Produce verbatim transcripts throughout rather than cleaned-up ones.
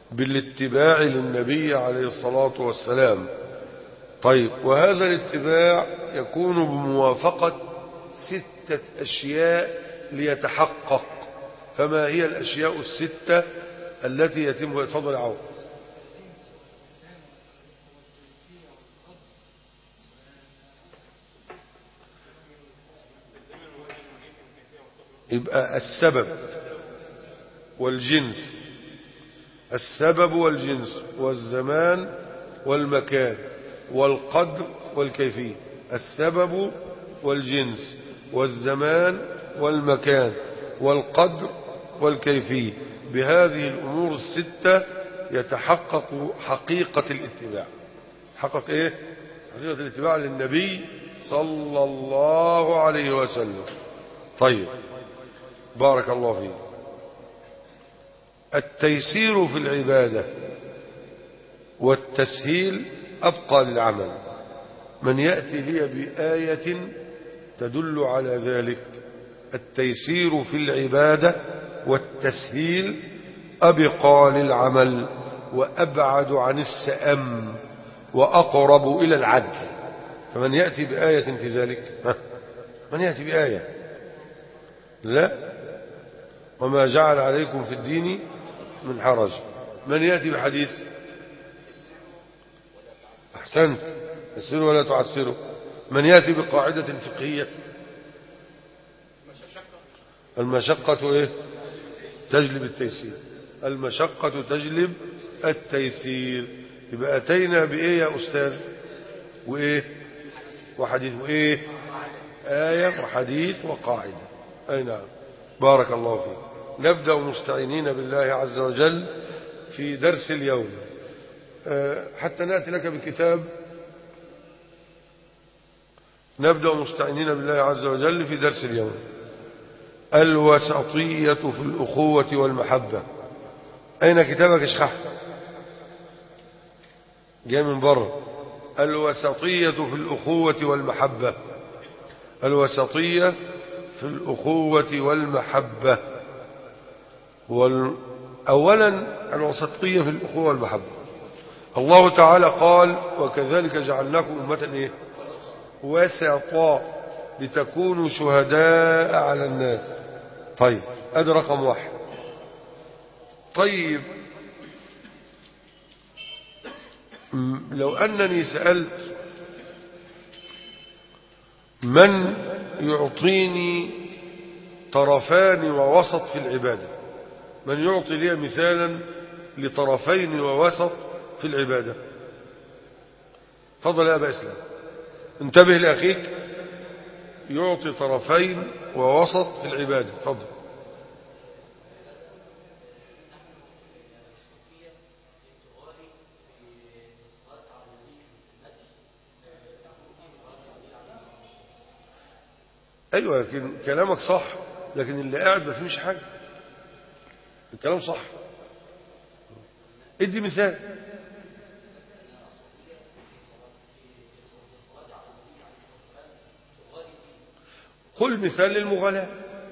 بالاتباع للنبي عليه الصلاة والسلام. طيب، وهذا الاتباع يكون بموافقة ستة أشياء ليتحقق. فما هي الأشياء الستة التي يتم؟ يتفضل يا عون. يبقى السبب والجنس، السبب والجنس والزمان والمكان والقدر والكيفية. السبب والجنس والزمان والمكان والقدر والكيفية. بهذه الأمور الستة يتحقق حقيقة الاتباع. حقق ايه؟ حقيقة الاتباع للنبي صلى الله عليه وسلم. طيب، بارك الله فيك. التيسير في العبادة والتسهيل أبقى للعمل. من يأتي لي بآية تدل على ذلك. التيسير في العبادة والتسهيل أبقى للعمل وأبعد عن السأم وأقرب إلى العدل. فمن يأتي بآية في ذلك، من يأتي بآية؟ لا، وما جعل عليكم في الدين من حرج. من يأتي بحديث؟ أحسنت، يسروا ولا تعسروا. من يأتي بقاعدة فقهية؟ المشقة إيه؟ تجلب التيسير. المشقة تجلب التيسير. يبقى أتينا بإيه يا أستاذ؟ وإيه؟ وحديث. وإيه؟ آية وحديث وقاعدة. أي نعم، بارك الله فيك. نبدأ مستعينين بالله عز وجل في درس اليوم، حتى نأتي لك بكتاب. نبدأ مستعينين بالله عز وجل في درس اليوم. الوسطية في الأخوة والمحبة. أين كتابك يا شيخ أحمد؟ جاي من بره. الوسطية في الأخوة والمحبة. الوسطية في الأخوة والمحبة. وال... أولا الوسطية في الأخوة والمحبة. الله تعالى قال: وكذلك جعلناكم أمة إيه؟ وسطا لتكونوا شهداء على الناس. طيب، هذا رقم واحد. طيب، لو أنني سألت من يعطيني طرفان ووسط في العبادة، من يعطي لي مثالا لطرفين ووسط في العبادة؟ فضل يا أبا إسلام، انتبه لأخيك، يعطي طرفين ووسط في العبادة. فضل. أيوة، لكن كلامك صح، لكن اللي قاعد ما فيهش حاجة. الكلام صح. ادي مثال. قل مثال للمغالاة.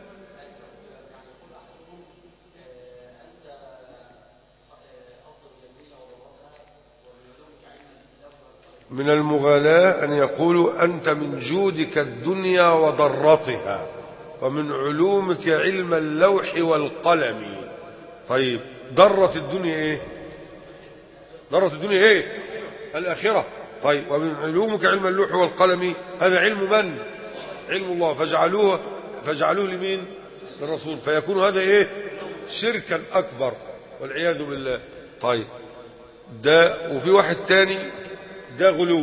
من المغالاة أن يقولوا أنت من جودك الدنيا وضرتها، ومن علومك علم اللوح والقلم. طيب، ضرت الدنيا إيه؟ ضرت الدنيا إيه؟ الآخرة. طيب، ومن علومك علم اللوح والقلم، هذا علم من؟ علم الله. فاجعلوه فاجعلوه لمين؟ للرسول. فيكون هذا إيه؟ شركا أكبر والعياذ بالله. طيب، ده. وفي واحد تاني ده غلو.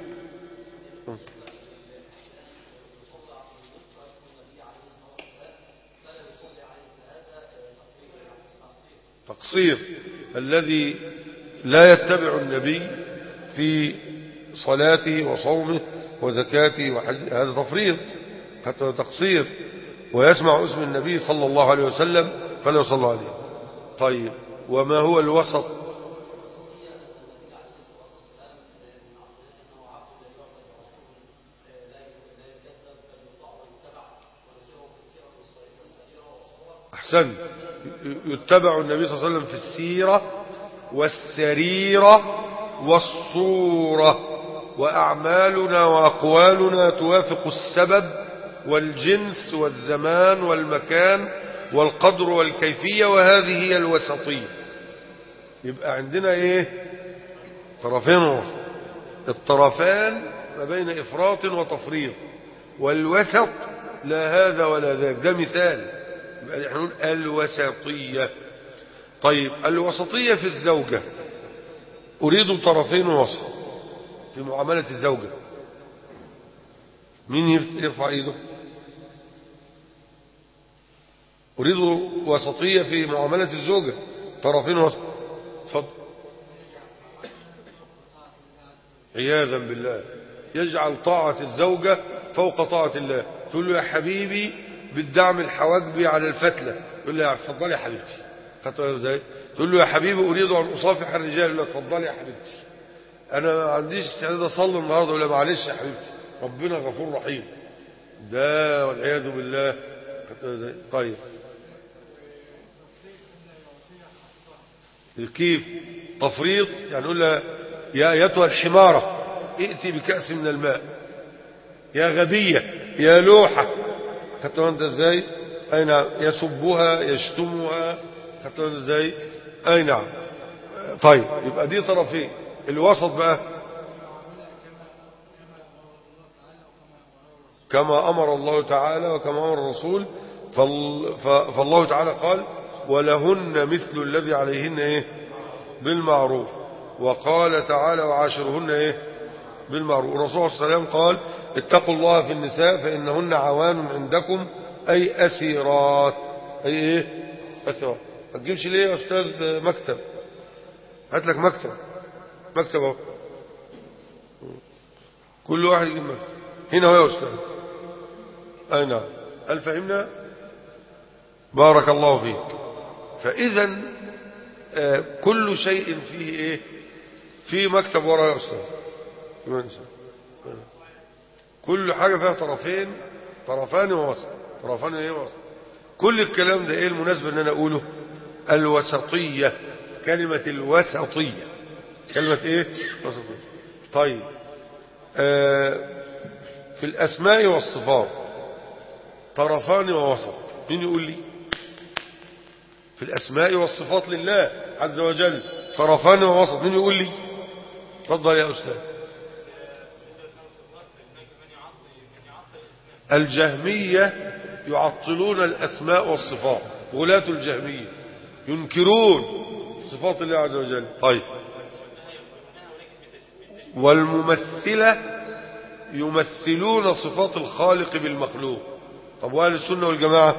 تقصير. الذي لا يتبع النبي في صلاته وصومه وزكاته وحجه، هذا تفريط، حتى تقصير. ويسمع اسم النبي صلى الله عليه وسلم فلا يصلى عليه. طيب، وما هو الوسط؟ أحسن. يتبع النبي صلى الله عليه وسلم في السيرة والسريرة والصورة، وأعمالنا وأقوالنا توافق السبب والجنس والزمان والمكان والقدر والكيفية، وهذه هي الوسطية. يبقى عندنا ايه؟ طرفين وسط. الطرفان ما بين إفراط وتفريط، والوسط لا هذا ولا ذاك. ده مثال. يبقى احنا نقول الوسطية. طيب الوسطية في الزوجة، أريد طرفين وسط في معاملة الزوجة. مين يرفع ايده؟ أريد وسطية في معاملة الزوجة، طرفين وسط. اتفضل. عياذا بالله يجعل طاعة الزوجة فوق طاعة الله. تقول له يا حبيبي بالدعم الحواجبي على الفتلة، يقول له اتفضلي يا حبيبتي. خدتوا ازاي؟ تقول له يا حبيبي أريد أن أصافح الرجال، يقول له اتفضلي يا حبيبتي. أنا ما عنديش استعداد أصلي النهارده، يقول له معلش يا حبيبتي ربنا غفور رحيم. ده والعياذ بالله. خدتوا ازاي؟ طيب كيف تفريط؟ يعني يقول لها يا ايتها الحمارة ائتي بكأس من الماء، يا غبية، يا لوحة. خدتوا انت ازاي؟ اي نعم. يسبها، يشتمها. خدتوا انت ازاي؟ اي نعم. طيب يبقى دي طرفين. الوسط بقى كما امر الله تعالى وكما امر الرسول. فالله تعالى قال ولهن مثل الذي عليهن ايه؟ بالمعروف. وقال تعالى وعاشرهن ايه؟ بالمعروف. الرسول صلى الله عليه وسلم قال اتقوا الله في النساء فإنهن عوان عندكم أي أسيرات. أي ايه؟ أسيرات. ما تجيبش ليه يا أستاذ مكتب؟ هات لك مكتب. مكتب اهو، كل واحد يجيب مكتب. هنا هو يا أستاذ. أي نعم. هل فهمنا؟ بارك الله فيك. فإذا آه كل شيء فيه ايه؟ في مكتب ورا يا أستاذ. كل حاجة فيها طرفين، طرفان ووسط. طرفان ايه ووسط. كل الكلام ده ايه المناسبة ان انا اقوله؟ الوسطية. كلمة الوسطية. كلمة ايه؟ وسطية. طيب آه في الاسماء والصفات طرفان ووسط. مين يقول لي؟ في الاسماء والصفات لله عز وجل طرفان ووسط. مين يقول لي؟ تفضل يا أستاذ. الجهمية يعطلون الأسماء والصفات. غلاة الجهمية ينكرون صفات الله عز وجل. طيب والممثلة يمثلون صفات الخالق بالمخلوق. طب وأهل السنة والجماعة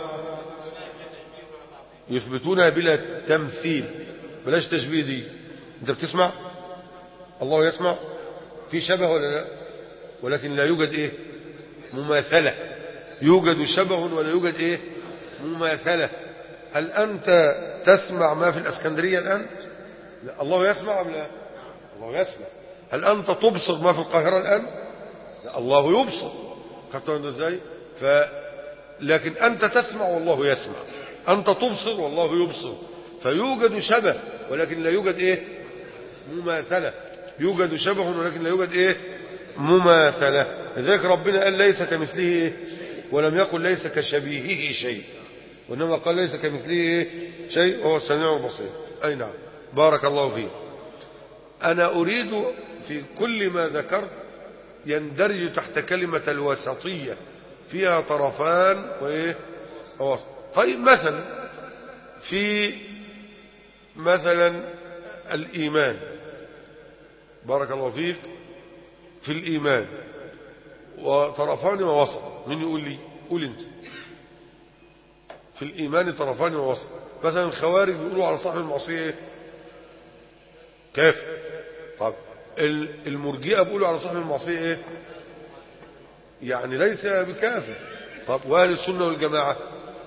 يثبتونها بلا تمثيل. بلاش تشبيه دي. انت بتسمع؟ الله يسمع. في شبه ولا لا؟ ولكن لا يوجد ايه؟ مماثلة. يوجد شبه ولا يوجد ايه؟ مماثلة. هل انت تسمع ما في الاسكندرية الان؟ لا. الله يسمع ام لا؟ الله يسمع. هل انت تبصر ما في القاهرة الان؟ لا. الله يبصر. خدتوا ازاي؟ ف لكن انت تسمع والله يسمع. انت تبصر والله يبصر. فيوجد شبه ولكن لا يوجد ايه؟ مماثلة. يوجد شبه ولكن لا يوجد ايه؟ مماثلة. لذلك ربنا قال ليس كمثله ايه؟ ولم يقل ليس كشبيهه شيء، وانما قال ليس كمثله ايه؟ شيء وهو السميع البصير. اي نعم. بارك الله فيك. انا اريد في كل ما ذكرت يندرج تحت كلمة الوسطية، فيها طرفان وايه؟ وسط. طيب مثلا في مثلا الإيمان. بارك الله فيك. في الإيمان وطرفان ووسط. من يقول لي؟ قول انت. في الإيمان طرفان ووسط. مثلا الخوارج بيقولوا على صاحب المعصية ايه؟ كافر. طب المرجئة بيقولوا على صاحب المعصية ايه؟ يعني ليس بكافر. طب واهل السنة والجماعة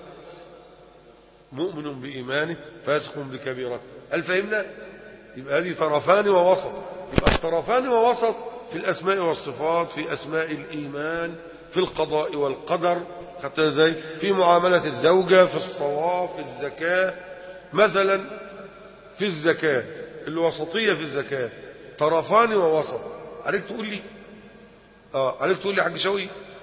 مؤمن بإيمانه فاسق بكبيرته. هل فهمنا؟ يبقى هذه طرفان ووسط. يبقى طرفان ووسط في الأسماء والصفات، في أسماء الإيمان، في القضاء والقدر. خدت ازاي؟ في معاملة الزوجة، في الصلاة، في الزكاة. مثلا في الزكاة الوسطية في الزكاة طرفان ووسط، عليك تقول لي اه عليك تقول لي حاج شوقي.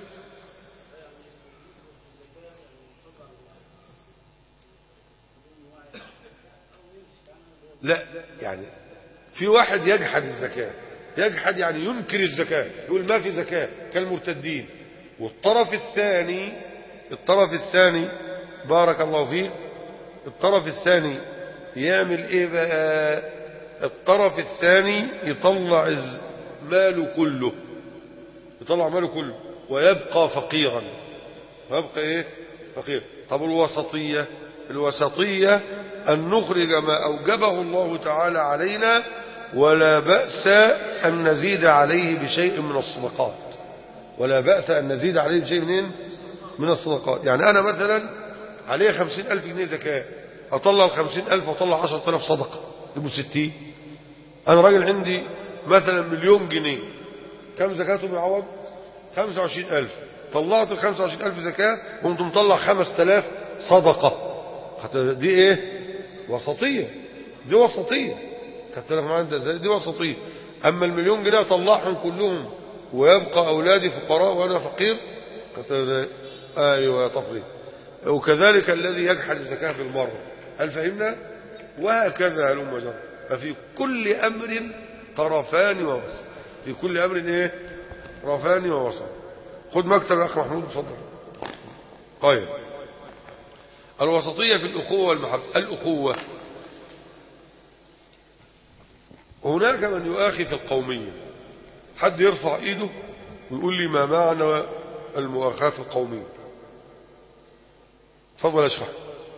لا يعني في واحد يجحد الزكاة، يجحد يعني ينكر الزكاة، يقول ما في زكاة كالمرتدين. والطرف الثاني الطرف الثاني بارك الله فيك، الطرف الثاني يعمل ايه بقى؟ الطرف الثاني يطلع ماله كله، يطلع ماله كله ويبقى فقيرا، ويبقى ايه؟ فقير. طب الوسطية، الوسطية أن نخرج ما أوجبه الله تعالى علينا ولا بأس أن نزيد عليه بشيء من الصدقات، ولا بأس أن نزيد عليه بشيء من من الصدقات. يعني أنا مثلا عليه خمسين ألف جنيه زكاة، أطلع الخمسين ألف وأطلع عشرة آلاف صدقة، يبقوا ستين. أنا راجل عندي مثلا مليون جنيه، كم زكاته بيعوض؟ خمسة وعشرين ألف. طلعت ال خمسة وعشرين ألف زكاة وقمت مطلع خمسة آلاف صدقة، دي ايه؟ وسطية، دي وسطية. خدت بالك معايا ازاي؟ دي وسطية. اما المليون جنيه اطلعهم كلهم ويبقى اولادي فقراء وانا فقير، خدت ازاي؟ ايوه يا تفريط. وكذلك الذي يجحد الزكاة في المرة، هل فهمنا؟ وهكذا هلم جرى. ففي كل امر طرفان ووسط، في كل امر ايه؟ طرفان ووسط. خد مكتب يا اخ محمود اتفضل. طيب الوسطية في الأخوة والمحبة. الأخوة هناك من يؤاخي في القومية، حد يرفع ايده ويقول لي ما معنى المؤاخاة في القومية؟ تفضل اشرح.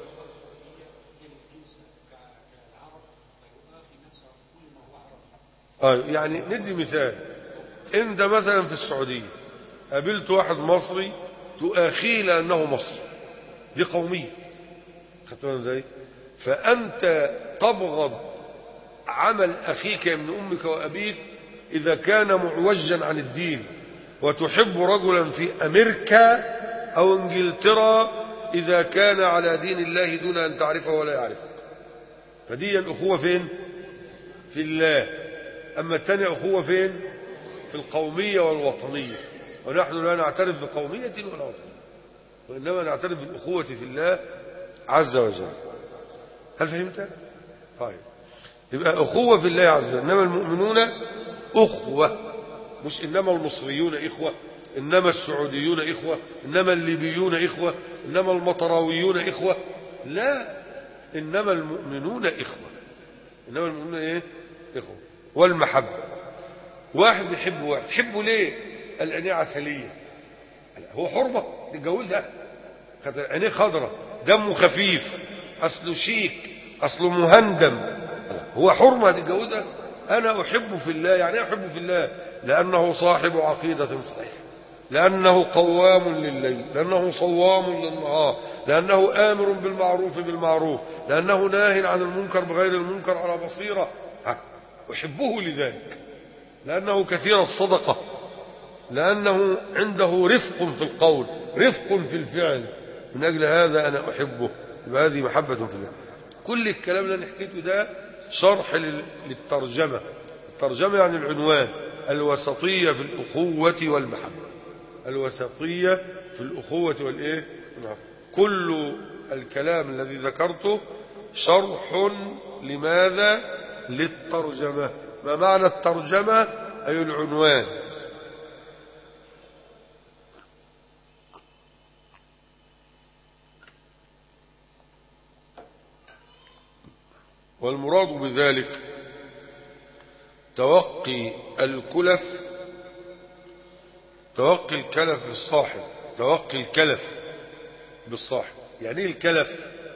آه يعني ندي مثال، انت مثلا في السعودية قابلت واحد مصري تؤاخيه لأنه مصري، دي قومية. خدت بالك ازاي؟ فأنت تبغض عمل أخيك من أمك وأبيك إذا كان معوجا عن الدين، وتحب رجلا في أمريكا أو انجلترا إذا كان على دين الله دون أن تعرفه ولا يعرفه. فدي الأخوة فين؟ في الله. أما الثانية أخوة فين؟ في القومية والوطنية. ونحن لا نعترف بقومية ولا وطنية، وإنما نعترف بالأخوة في الله عز وجل. هل فهمت؟ طيب يبقى أخوة في الله عز وجل. إنما المؤمنون أخوة، مش إنما المصريون إخوة، إنما السعوديون إخوة، إنما الليبيون إخوة، إنما المطراويون إخوة، لا، إنما المؤمنون إخوة. إنما المؤمنون إيه؟ إخوة. والمحبة، واحد بيحب واحد، تحبه ليه؟ قال عينيه عسلية، هو حرمة تتجوزها؟ عينيه خضرة، دمه خفيف، أصله شيك، أصله مهندم، هو حرمة تتجوزها؟ أنا أحبه في الله. يعني أحبه في الله لأنه صاحب عقيدة صحيحة، لأنه قوام لليل، لأنه صوام للنهار، لأنه آمر بالمعروف بالمعروف، لأنه ناه عن المنكر بغير المنكر على بصيرة. أحبه لذلك، لأنه كثير الصدقة، لأنه عنده رفق في القول، رفق في الفعل. من أجل هذا أنا أحبه. يبقى هذه محبة في الله. كل الكلام اللي أنا حكيته ده شرح للترجمة. الترجمة يعني العنوان، الوسطية في الأخوة والمحبة. الوسطية في الأخوة والإيه؟ كل الكلام الذي ذكرته شرح لماذا؟ للترجمة. ما معنى الترجمة؟ أي العنوان. والمراد بذلك توقي الكلف، توقي الكلف بالصاحب، توقي الكلف بالصاحب. يعني ايه الكلف؟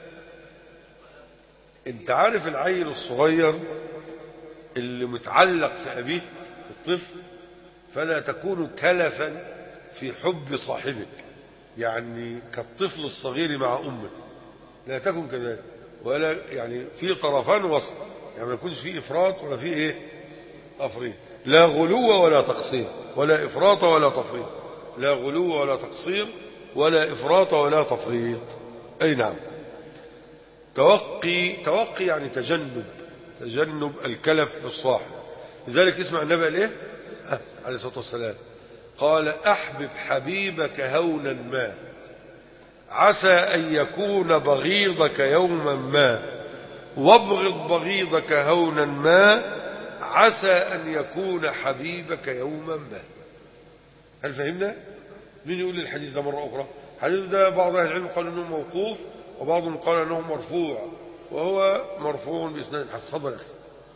انت عارف العيل الصغير اللي متعلق في أبيه، الطفل، فلا تكون كلفا في حب صاحبك، يعني كالطفل الصغير مع أمه، لا تكن كذلك. ولا يعني في طرفان وسط، يعني ما يكونش فيه إفراط ولا فيه إيه؟ تفريط. لا غلو ولا تقصير، ولا إفراط ولا تفريط. لا غلو ولا تقصير، ولا إفراط ولا تفريط. أي نعم. توقي، توقي يعني تجنب، تجنب الكلف بالصاحب. لذلك اسمع النبي الايه أه عليه الصلاة والسلام قال احبب حبيبك هونا ما عسى ان يكون بغيضك يوما ما وابغض بغيضك هونا ما عسى ان يكون حبيبك يوما ما. هل فهمنا؟ مين يقول لي الحديث ده مرة اخرى؟ الحديث ده بعض اهل العلم قال انه موقوف وبعضهم قال انه مرفوع، وهو مرفوع باسناد حسن. تفضل يا اخي.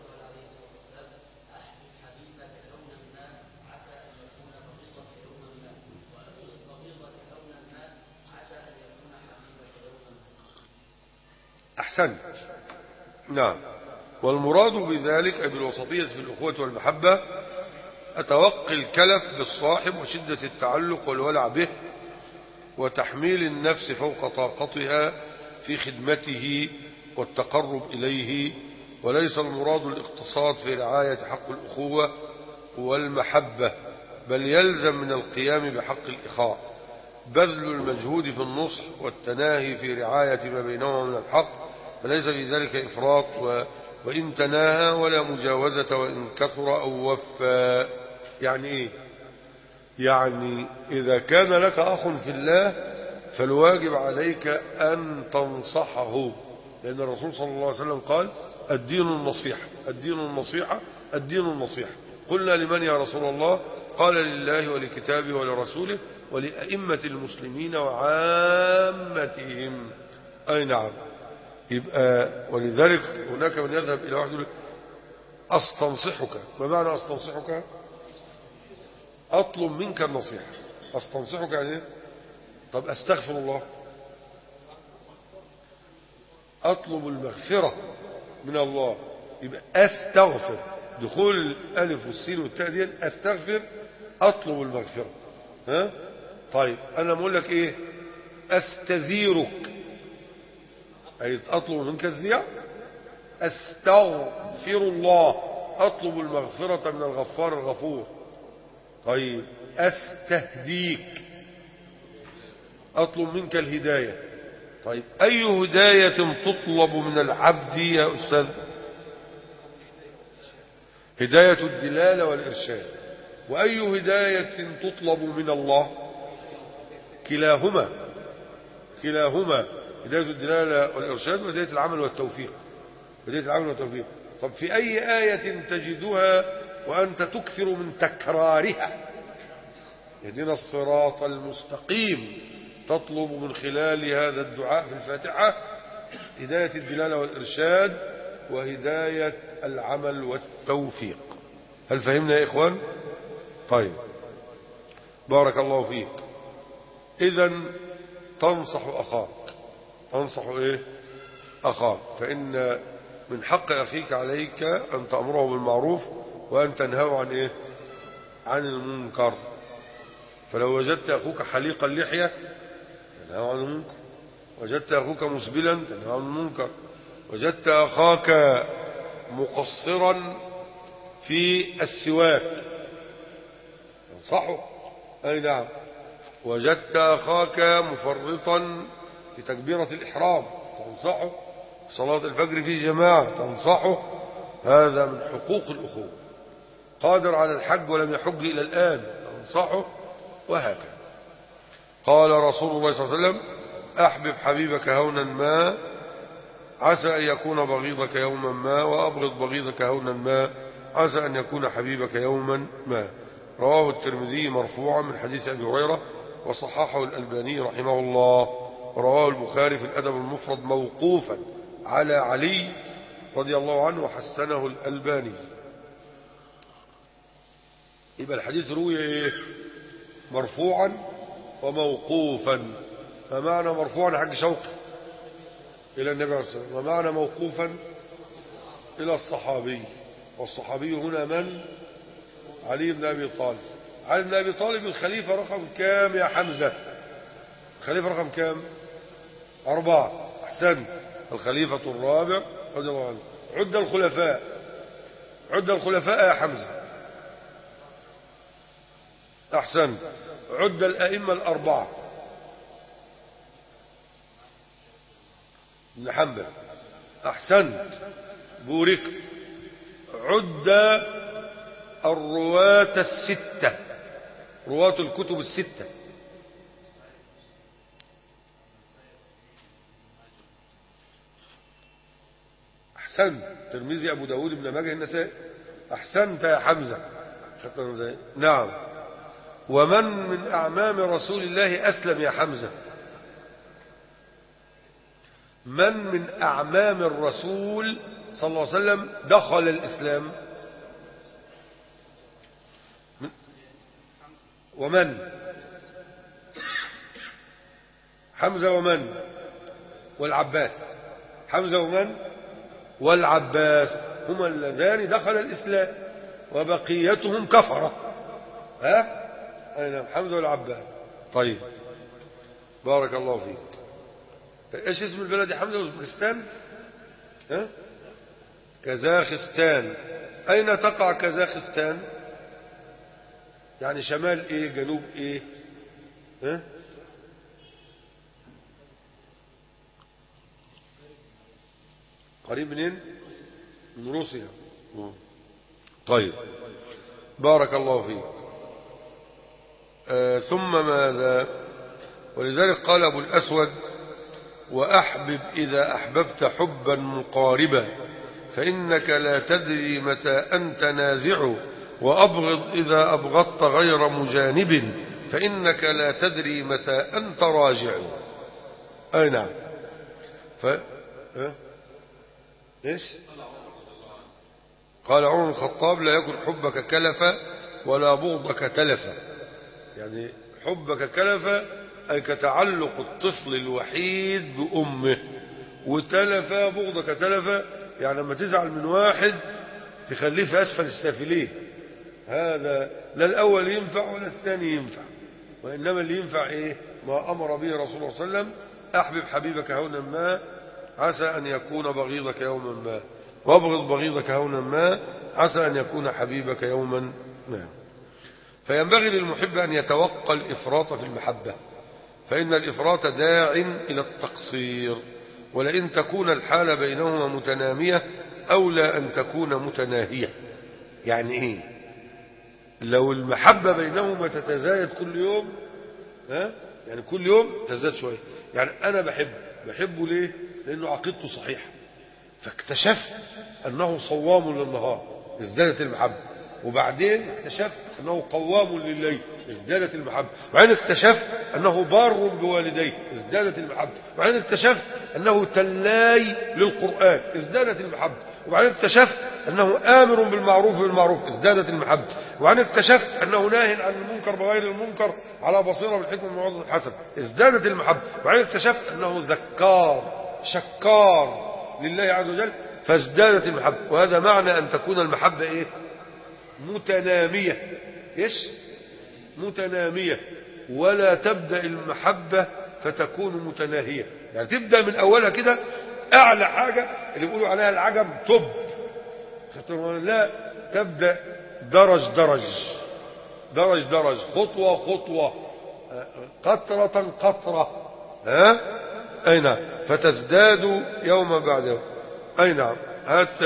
أحسنت. نعم. والمراد بذلك أي بالوسطية في الأخوة والمحبة أتوقي الكلف بالصاحب وشدة التعلق والولع به وتحميل النفس فوق طاقتها في خدمته والتقرب إليه، وليس المراد الاقتصاد في رعاية حق الأخوة والمحبة، بل يلزم من القيام بحق الإخاء بذل المجهود في النصح والتناهي في رعاية ما بينهما من الحق، فليس في ذلك إفراط و... وإن تناهى ولا مجاوزة وإن كثر أو وفى. يعني إيه؟ يعني إذا كان لك أخ في الله فالواجب عليك أن تنصحه، لأن الرسول صلى الله عليه وسلم قال الدين النصيحة الدين النصيحة الدين النصيحة. قلنا لمن يا رسول الله؟ قال لله ولكتابه ولرسوله ولأئمة المسلمين وعامتهم. أي نعم. يبقى ولذلك هناك من يذهب إلى واحد يقول أستنصحك. ما معنى أستنصحك؟ أطلب منك النصيحة. أستنصحك يعني طب أستغفر الله، أطلب المغفرة من الله. يبقى أستغفر، دخول الألف والسين والتاء دي أستغفر، أطلب المغفرة. ها؟ طيب أنا بقول لك إيه؟ أستزيرك أي أطلب منك الزيارة. أستغفر الله، أطلب المغفرة من الغفار الغفور. طيب أستهديك، أطلب منك الهداية. طيب أي هداية تطلب من العبد يا أستاذ؟ هداية الدلالة والإرشاد. وأي هداية تطلب من الله؟ كلاهما كلاهما هداية الدلالة والإرشاد وهداية العمل والتوفيق. هداية العمل والتوفيق. طب في أي آية تجدها وأنت تكثر من تكرارها؟ اهدنا الصراط المستقيم، تطلب من خلال هذا الدعاء في الفاتحة هداية الدلالة والإرشاد وهداية العمل والتوفيق. هل فهمنا يا إخوان؟ طيب بارك الله فيك. إذن تنصح أخاك، تنصح إيه؟ أخاك، فإن من حق أخيك عليك أن تأمره بالمعروف وأن تنهاه عن إيه؟ عن المنكر. فلو وجدت أخوك حليق اللحية تنهاه عن المنكر، وجدت أخوك مسبلا تنهاه عن المنكر، وجدت أخاك مقصرا في السواك تنصحه. أي نعم. وجدت أخاك مفرطا في تكبيرة الإحرام تنصحه. صلاة الفجر في جماعة تنصحه. هذا من حقوق الأخوة. قادر على الحج ولم يحج إلى الآن تنصحه، وهكذا. قال رسول الله صلى الله عليه وسلم أحبب حبيبك هونا ما عسى أن يكون بغيضك يوما ما وأبغض بغيضك هونا ما عسى أن يكون حبيبك يوما ما. رواه الترمذي مرفوعا من حديث أبي هريرة وصححه الألباني رحمه الله. رواه البخاري في الأدب المفرد موقوفا على علي رضي الله عنه وحسنه الألباني. يبقى الحديث روي إيه؟ مرفوعا وموقوفا. فمعنى مرفوعا حق شوقي إلى النبي عليه الصلاة والسلام، ومعنى موقوفا إلى الصحابي. والصحابي هنا من؟ علي بن أبي طالب. علي بن أبي طالب الخليفة رقم كام يا حمزة؟ الخليفة رقم كام؟ أربعة. أحسن. الخليفة الرابع رضي الله عنه. عد الخلفاء، عد الخلفاء يا حمزة. أحسن. عد الأئمة الأربعة. ابن حنبل. أحسنت، بوركت. عد الرواة الستة، رواة الكتب الستة. أحسنت. الترمذي، أبو داود، ابن ماجه، النسائي. أحسنت يا حمزة. نعم. ومن من أعمام رسول الله أسلم يا حمزة؟ من من أعمام الرسول صلى الله عليه وسلم دخل الإسلام؟ ومن؟ حمزة ومن؟ والعباس. حمزة ومن؟ والعباس هما اللذان دخل الإسلام، وبقيتهم كفرة. ها؟ أي نعم، حمزة والعباس. طيب، بارك الله فيك. ايش اسم البلد يا حمزة؟ اوزبكستان؟ ها؟ كازاخستان. أين تقع كازاخستان؟ يعني شمال ايه، جنوب ايه؟ ها؟ قريب منين؟ من روسيا. طيب، بارك الله فيك. آه ثم ماذا؟ ولذلك قال أبو الأسود: وأحبب إذا أحببت حبا مقاربا، فإنك لا تدري متى أنت نازع، وأبغض إذا أبغضت غير مجانب، فإنك لا تدري متى أنت راجع. أي نعم. ف... أه؟ إيش؟ قال عمر بن الخطاب: لا يكن حبك كلفا ولا بغضك تلفا. يعني حبك كلفا أي كتعلق الطفل الوحيد بأمه، وتلفا بغضك تلفا يعني لما تزعل من واحد تخليه في أسفل السافلين. هذا لا الأول ينفع ولا الثاني ينفع، وإنما اللي ينفع إيه؟ ما أمر به رسول الله صلى الله عليه وسلم: أحبب حبيبك هونا ما عسى أن يكون بغيضك يوما ما، وابغض بغيضك هونا ما عسى أن يكون حبيبك يوما ما. فينبغي للمحب أن يتوقى الإفراط في المحبة، فإن الإفراط داع إلى التقصير، ولئن تكون الحال بينهما متنامية أولى أن تكون متناهية. يعني إيه؟ لو المحبة بينهما تتزايد كل يوم، ها؟ يعني كل يوم تزداد شوية. يعني أنا بحب بحبه ليه؟ لأنه عقيدته صحيحة، فاكتشفت أنه صوام للنهار، ازدادت المحبة. وبعدين اكتشفت أنه قوام لليل، ازدادت المحبة. وبعدين اكتشفت أنه بار بوالديه، ازدادت المحبة. وبعدين اكتشفت أنه تلاي للقرآن، ازدادت المحبة. وبعدين اكتشفت أنه آمر بالمعروف بالمعروف، ازدادت المحبة. وبعدين اكتشفت أنه ناهي عن المنكر بغير المنكر على بصيرة بالحكمة والموعظة الحسنة، ازدادت المحبة. وبعدين اكتشفت أنه ذكار شكار لله عز وجل، فازدادت المحبة. وهذا معنى أن تكون المحبة إيه؟ متنامية. إيش؟ متنامية. ولا تبدأ المحبة فتكون متناهية. يعني تبدأ من أولها كده أعلى حاجة اللي بيقولوا عليها العجم طب، لا، تبدأ درج درج درج درج، خطوة خطوة، قطرة قطرة. ها؟ أي نعم. فتزداد يوم بعد يوم. أي نعم. هات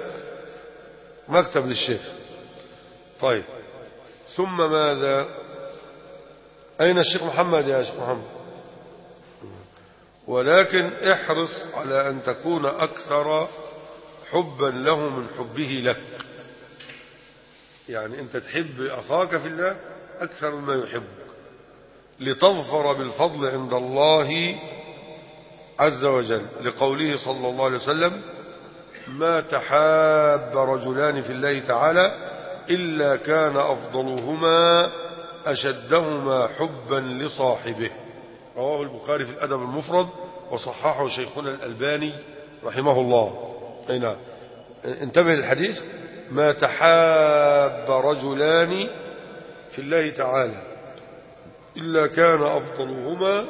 مكتب للشيخ. طيب، ثم ماذا؟ أين الشيخ محمد يا شيخ محمد؟ ولكن احرص على أن تكون أكثر حبا له من حبه لك. يعني أنت تحب أخاك في الله أكثر مما يحبك، لتظفر بالفضل عند الله عز وجل، لقوله صلى الله عليه وسلم: ما تحاب رجلان في الله تعالى إلا كان أفضلهما أشدهما حبا لصاحبه. رواه البخاري في الأدب المفرد، وصححه شيخنا الألباني رحمه الله. أي نعم. انتبه للحديث: ما تحاب رجلان في الله تعالى إلا كان أفضلهما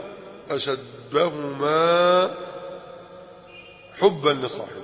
أشدهما حبا لصاحبه.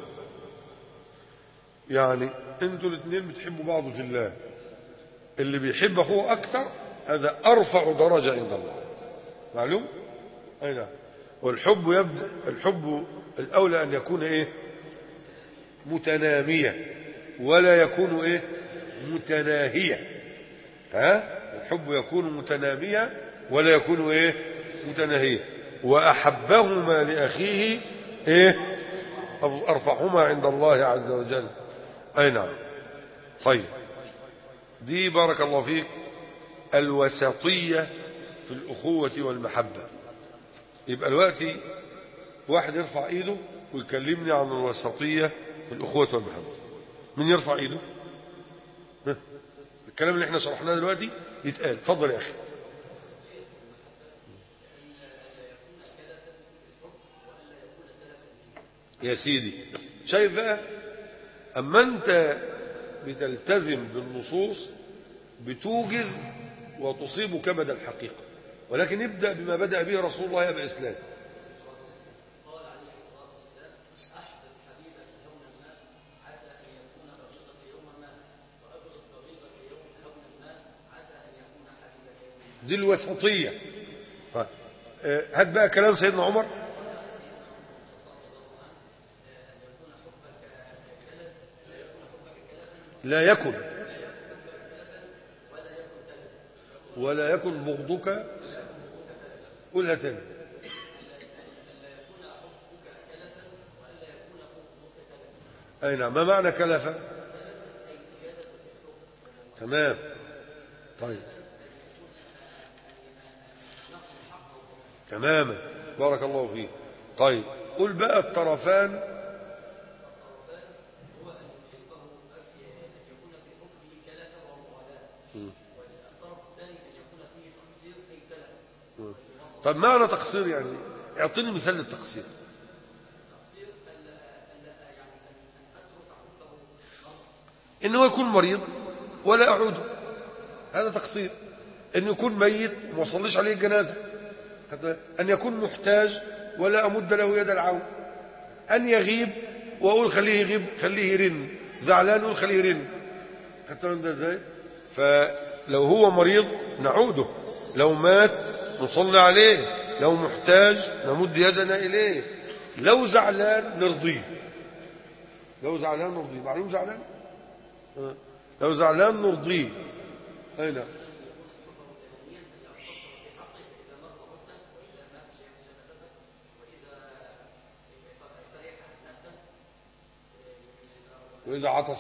يعني انتوا الاثنين بتحبوا بعض في الله، اللي بيحب اخوه اكثر هذا ارفع درجة عند الله. معلوم؟ اي نعم. والحب يبدأ، الحب الاولى ان يكون ايه؟ متنامية. ولا يكون إيه متناهيا. ها الحب يكون متناميا ولا يكون إيه متناهيا. وأحبهما لأخيه إيه أرفعهما عند الله عز وجل. أي نعم. طيب دي بارك الله فيك الوسطية في الأخوة والمحبة. يبقى الوقت واحد يرفع ايده ويكلمني عن الوسطية في الأخوة والمحبة. من يرفع ايده؟ الكلام اللي احنا شرحناه دلوقتي يتقال. اتفضل يا أخي. يا سيدي شايف بقى أما أنت بتلتزم بالنصوص بتوجز وتصيب كبد الحقيقة. ولكن ابدأ بما بدأ به رسول الله يا أبا إسلام. دي الوسطية. هات بقى كلام سيدنا عمر. لا يكن ولا يكن بغضك. قولها تاني. أي نعم. ما معنى كلفة؟ تمام. طيب تماما بارك الله فيك. طيب قل بقى الطرفان. طب معنى تقصير يعني اعطيني مثال للتقصير. انه يكون مريض ولا اعوده هذا تقصير. ان يكون ميت وما اصليش عليه الجنازه. ان يكون محتاج ولا امد له يد العون. ان يغيب واقول خليه يغيب خليه يرن. زعلان اقول خليه يرن. خدت ده ازاي؟ فلو هو مريض نعوده. لو مات نصلي عليه. لو محتاج نمد يدنا إليه. لو زعلان نرضيه. لو زعلان نرضيه. معلوم زعلان؟ لو زعلان نرضيه. أين؟ وإذا عطس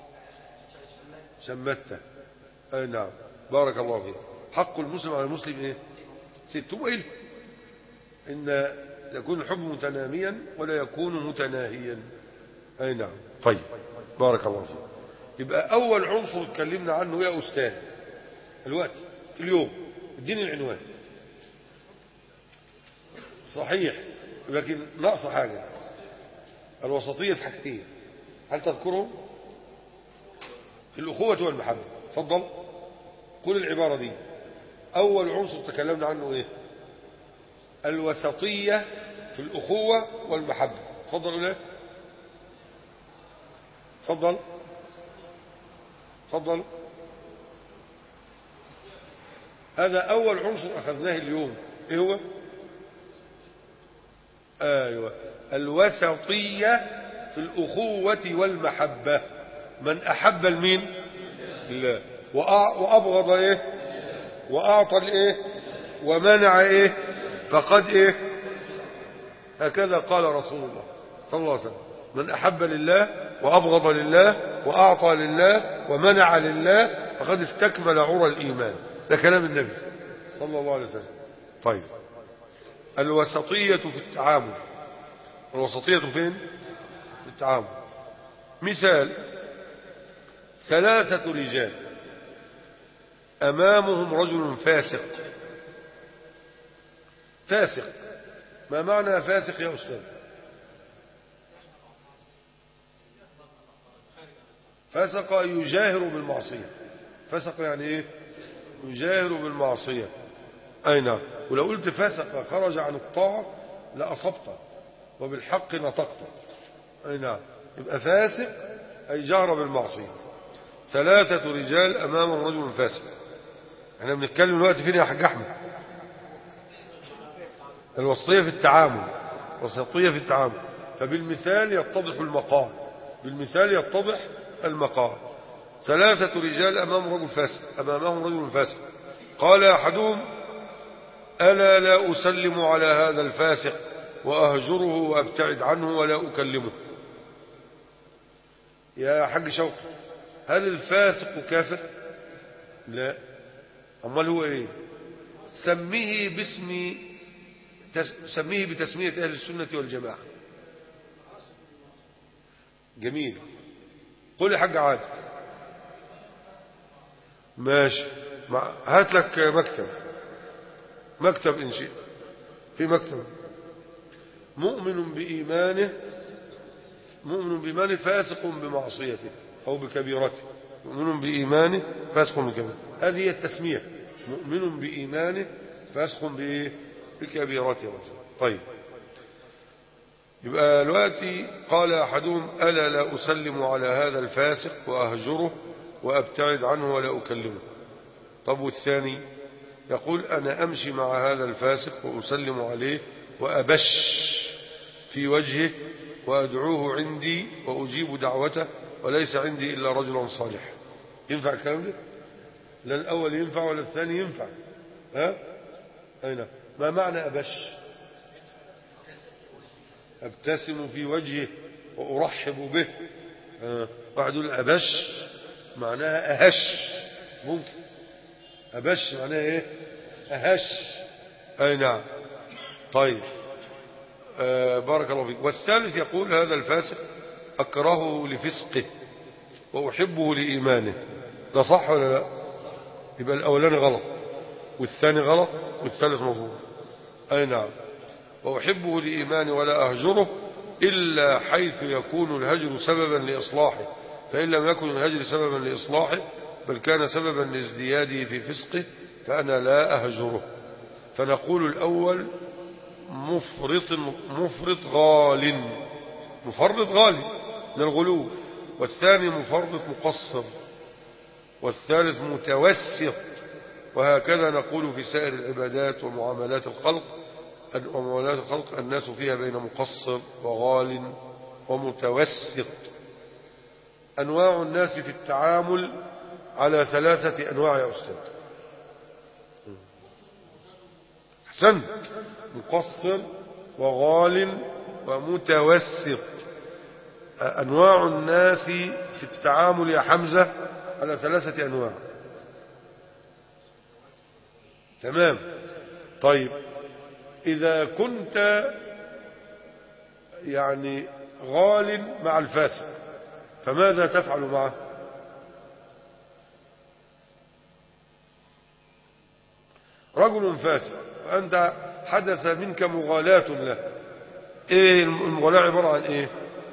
شمته. أي نعم بارك الله فيك. حق المسلم على المسلم إيه؟ ست. وإيه إن يكون الحب متناميا ولا يكون متناهيا. أي نعم. طيب بارك الله فيك. يبقى أول عنصر اتكلمنا عنه يا أستاذ الوقت في اليوم. اديني العنوان. صحيح لكن ناقص حاجة. الوسطية في حاجتين هل تذكرهم؟ في الأخوة والمحبة. تفضل قول العبارة دي. أول عنصر تكلمنا عنه إيه؟ الوسطية في الأخوة والمحبة. تفضل أولا. تفضل تفضل. هذا أول عنصر أخذناه اليوم. إيه هو؟ أيوة الوسطية في الأخوة والمحبة. من أحب المين الله وأبغض إيه وأعطى الإيه ومنع إيه فقد إيه. هكذا قال رسول الله صلى الله عليه وسلم. من أحب لله وأبغض لله وأعطى لله ومنع لله فقد استكمل عرى الإيمان. ده كلام النبي صلى الله عليه وسلم. طيب الوسطية في التعامل. الوسطية فين؟ في التعامل. مثال ثلاثة رجال أمامهم رجل فاسق. فاسق. ما معنى فاسق يا أستاذ؟ فسق يجاهر بالمعصية. فسق يعني ايه؟ يجاهر بالمعصية. اي نعم. ولو قلت فسق خرج عن الطاعة لأصبت وبالحق نطقت. اي نعم. يبقى فاسق اي جهر بالمعصية. ثلاثة رجال امام رجل فاسق. احنا بنتكلم دلوقتي فين يا حاج احمد؟ الوسطية في التعامل. الوسطية في التعامل. فبالمثال يتضح المقام. بالمثال يتضح المقال. ثلاثة رجال أمام رجل فاسق، أمامهم رجل فاسق، قال أحدهم ألا لا أسلم على هذا الفاسق وأهجره وأبتعد عنه ولا أكلمه. يا حاج شوقي، هل الفاسق كافر؟ لا. أمال هو إيه؟ سميه باسم سميه بتسمية أهل السنة والجماعة. جميل. قل يا حاج عادل. ماشي، هات لك مكتب مكتب إن شئت، في مكتب مؤمن بإيمانه مؤمن بإيمانه فاسق بمعصيته أو بكبيرته. مؤمن بإيمانه فاسق بكبيرته، هذه هي التسمية. مؤمن بإيمانه فاسق بكبيرته. طيب، يبقى دلوقتي قال أحدهم ألا لا أسلم على هذا الفاسق وأهجره وأبتعد عنه ولا أكلمه. طب والثاني يقول أنا أمشي مع هذا الفاسق وأسلم عليه وأبش في وجهه وأدعوه عندي وأجيب دعوته وليس عندي إلا رجلا صالح. ينفع الكلام ده؟ لا الأول ينفع ولا الثاني ينفع. ها؟ أين ما معنى أبش؟ أبتسم في وجهه وأرحب به. ها. واحد يقول أبش معناها أهش، ممكن. أبش معناها إيه؟ أهش. أي نعم. طيب، آه بارك الله فيك. والثالث يقول هذا الفاسق أكرهه لفسقه وأحبه لإيمانه. ده صح ولا لا؟ يبقى الأولاني غلط والثاني غلط والثالث مظبوط. أي نعم. وأحبه لإيمانه ولا أهجره إلا حيث يكون الهجر سببا لإصلاحه، فإن لم يكن الهجر سببا لإصلاحه بل كان سببا لازدياده في فسقه فأنا لا أهجره. فنقول الأول مفرط مفرط غال مفرط غالي من الغلو، والثاني مفرط مقصر، والثالث متوسط. وهكذا نقول في سائر العبادات ومعاملات الخلق ومعاملات الخلق الناس فيها بين مقصر وغال ومتوسط. أنواع الناس في التعامل على ثلاثة أنواع يا أستاذ. أحسنت. مقصر وغال ومتوسط. أنواع الناس في التعامل يا حمزة على ثلاثة أنواع. تمام. طيب، إذا كنت يعني غال مع الفاسق فماذا تفعل معه؟ رجل فاسق وأنت حدث منك مغالاة له. إيه المغالاة؟ عبارة عن إيه؟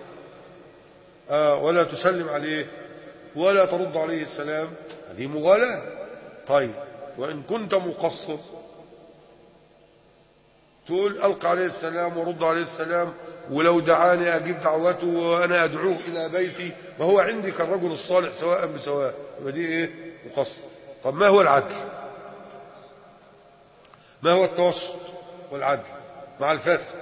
آه ولا تسلم عليه ولا ترد عليه السلام، هذه مغالاة. طيب، وإن كنت مقصر تقول ألقى عليه السلام ورد عليه السلام، ولو دعاني أجيب دعوته وأنا أدعوه إلى بيتي، ما هو عندي كالرجل الصالح سواء بسواء. يبقى دي إيه؟ مقصر. طب ما هو العدل؟ ما هو التوسط والعدل مع الفاسق؟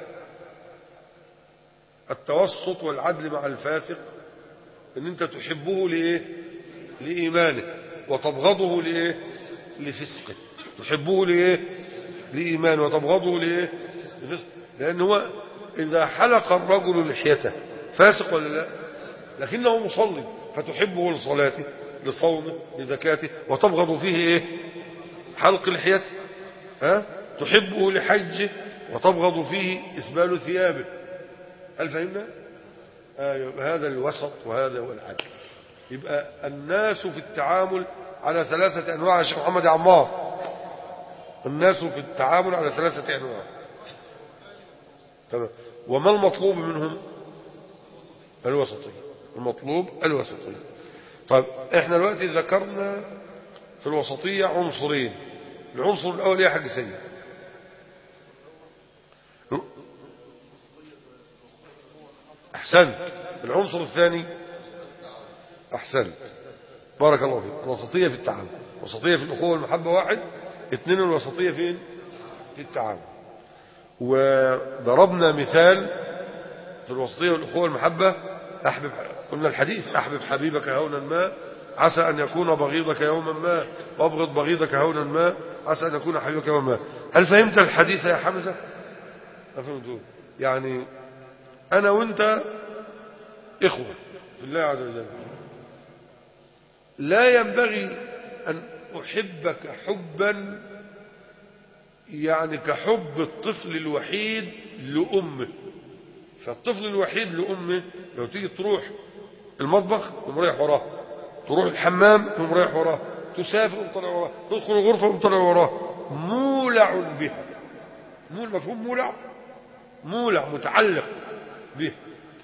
التوسط والعدل مع الفاسق ان انت تحبه لايه؟ لايمانه، وتبغضه لايه؟ لفسقه. تحبه لايه؟ لايمانه، وتبغضه لايه؟ لفسقه. لان هو اذا حلق الرجل لحيته فاسق ولا لا؟ لكنه مصلي، فتحبه لصلاته لصومه لزكاته، وتبغض فيه ايه؟ حلق لحيته. ها؟ تحبه لحجه وتبغض فيه اسبال ثيابه. هل فهمنا؟ آه هذا الوسط وهذا هو العدل. يبقى الناس في التعامل على ثلاثة أنواع يا شيخ محمد يا عمار. الناس في التعامل على ثلاثة أنواع. تمام. وما المطلوب منهم؟ الوسطية. المطلوب الوسطية. طيب، احنا دلوقتي ذكرنا في الوسطية عنصرين. العنصر الأول ايه يا حاج سيد؟ أحسنت. العنصر الثاني؟ أحسنت، بارك الله فيك. الوسطية في التعامل. الوسطية في الأخوة والمحبة واحد. اثنين، الوسطية فين؟ في التعامل. وضربنا مثال في الوسطية والأخوة والمحبة. أحبب قلنا الحديث أحبب حبيبك هونا ما عسى أن يكون بغيضك يوما ما، وابغض بغيضك هونا ما عسى أن يكون حبيبك يوما ما. هل فهمت الحديث يا حمزة؟ ما فهمتوه. يعني أنا وأنت إخوة في الله عز وجل، لا ينبغي أن أحبك حبا يعني كحب الطفل الوحيد لأمه. فالطفل الوحيد لأمه لو تيجي تروح المطبخ يقوم رايح وراه، تروح الحمام يقوم رايح وراه، تسافر يقوم طالع وراه، تدخل الغرفة يقوم طالع وراه، مولع بها. مول مفهوم مولع، مولع متعلق به.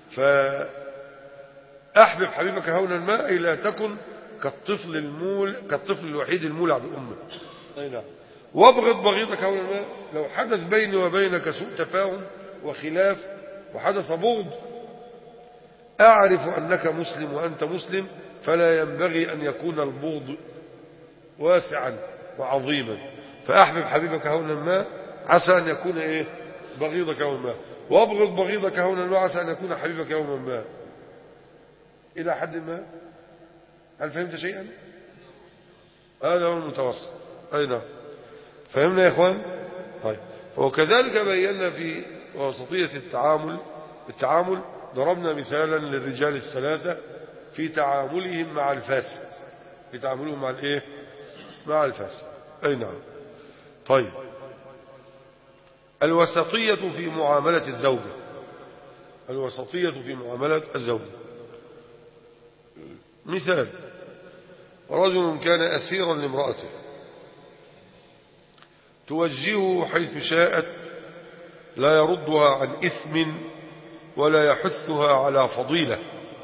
فأحبب حبيبك هونا ما أي لا تكن كالطفل المول كالطفل الوحيد المولع بأمه. أي نعم. وابغض بغيضك هونا ما، لو حدث بيني وبينك سوء تفاهم وخلاف وحدث بغض، أعرف أنك مسلم وأنت مسلم، فلا ينبغي أن يكون البغض واسعا وعظيما. فأحبب حبيبك هونا ما عسى أن يكون إيه بغيضك يوما ما، وابغض بغيضك هونا ما عسى أن يكون حبيبك يوما ما، إلى حد ما. هل فهمت شيئا؟ هذا هو المتوسط. أي نعم. فهمنا يا إخوان؟ طيب. وكذلك بينا في وسطية التعامل التعامل ضربنا مثالا للرجال الثلاثة في تعاملهم مع الفاسق، في تعاملهم مع الايه مع الفاسق. اي نعم. طيب. الوسطية في معاملة الزوجة، الوسطية في معاملة الزوجة. مثال: رجل كان أسيرا لامرأته، توجهه حيث شاءت، لا يردها عن إثم ولا يحثها على فضيلة،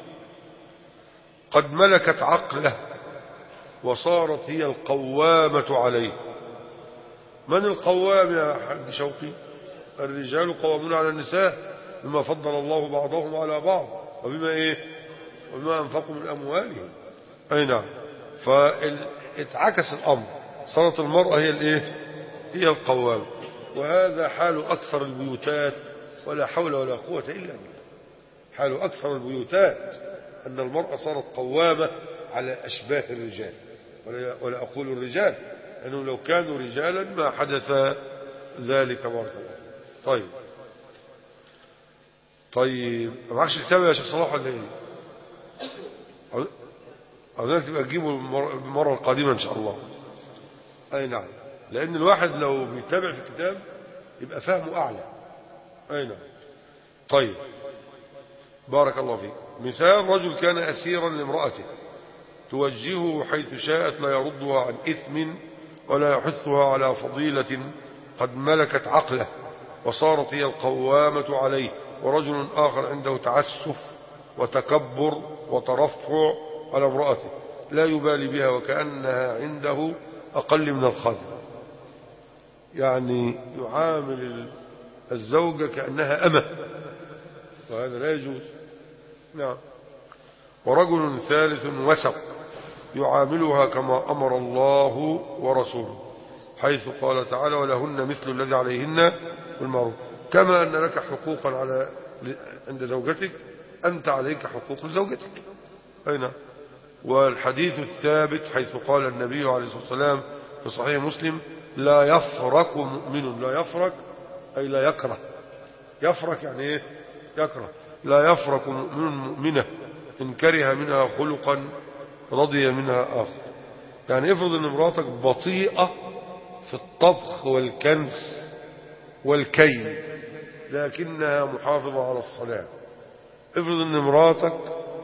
قد ملكت عقله وصارت هي القوامة عليه. من القوام يا حاج شوقي؟ الرجال قوامون على النساء بما فضل الله بعضهم على بعض وبما ايه وبما انفقوا من اموالهم. اي نعم. فاتعكس الامر، صارت المرأة هي الايه هي القوام. وهذا حال اكثر البيوتات، ولا حول ولا قوة الا بالله. حال اكثر البيوتات ان المرأة صارت قوامة على اشباه الرجال، ولا, ولا اقول الرجال، لانه لو كانوا رجالا ما حدث ذلك. بارك الله. طيب طيب معكش كتاب يا شيخ صلاح ولا ايه؟ عاوزك تبقى تجيبه المرة القادمة ان شاء الله. اي نعم. لان الواحد لو بيتابع في الكتاب يبقى فهمه اعلى. اي نعم. طيب بارك الله فيك. مثال: رجل كان اسيرا لامرأته، توجهه حيث شاءت، لا يردها عن اثم ولا يحثها على فضيلة، قد ملكت عقله وصارت هي القوامة عليه. ورجل آخر عنده تعسف وتكبر وترفع على امرأته، لا يبالي بها وكأنها عنده أقل من الخادم، يعني يعامل الزوجة كأنها أمة، وهذا لا يجوز. نعم. ورجل ثالث وسط، يعاملها كما أمر الله ورسوله، حيث قال تعالى: ولهن مثل الذي عليهن بالمعروف، كما أن لك حقوقا على عند زوجتك أنت عليك حقوق لزوجتك. أين؟ والحديث الثابت حيث قال النبي عليه الصلاة والسلام في صحيح مسلم: لا يفرق مؤمن، لا يفرق أي لا يكره، يفرق يعني إيه؟ يكره. لا يفرق مؤمن مؤمنة إن كره منها خلقا رضي منها آخر. يعني افرض ان امراتك بطيئة في الطبخ والكنس والكي لكنها محافظة على الصلاة. افرض ان امراتك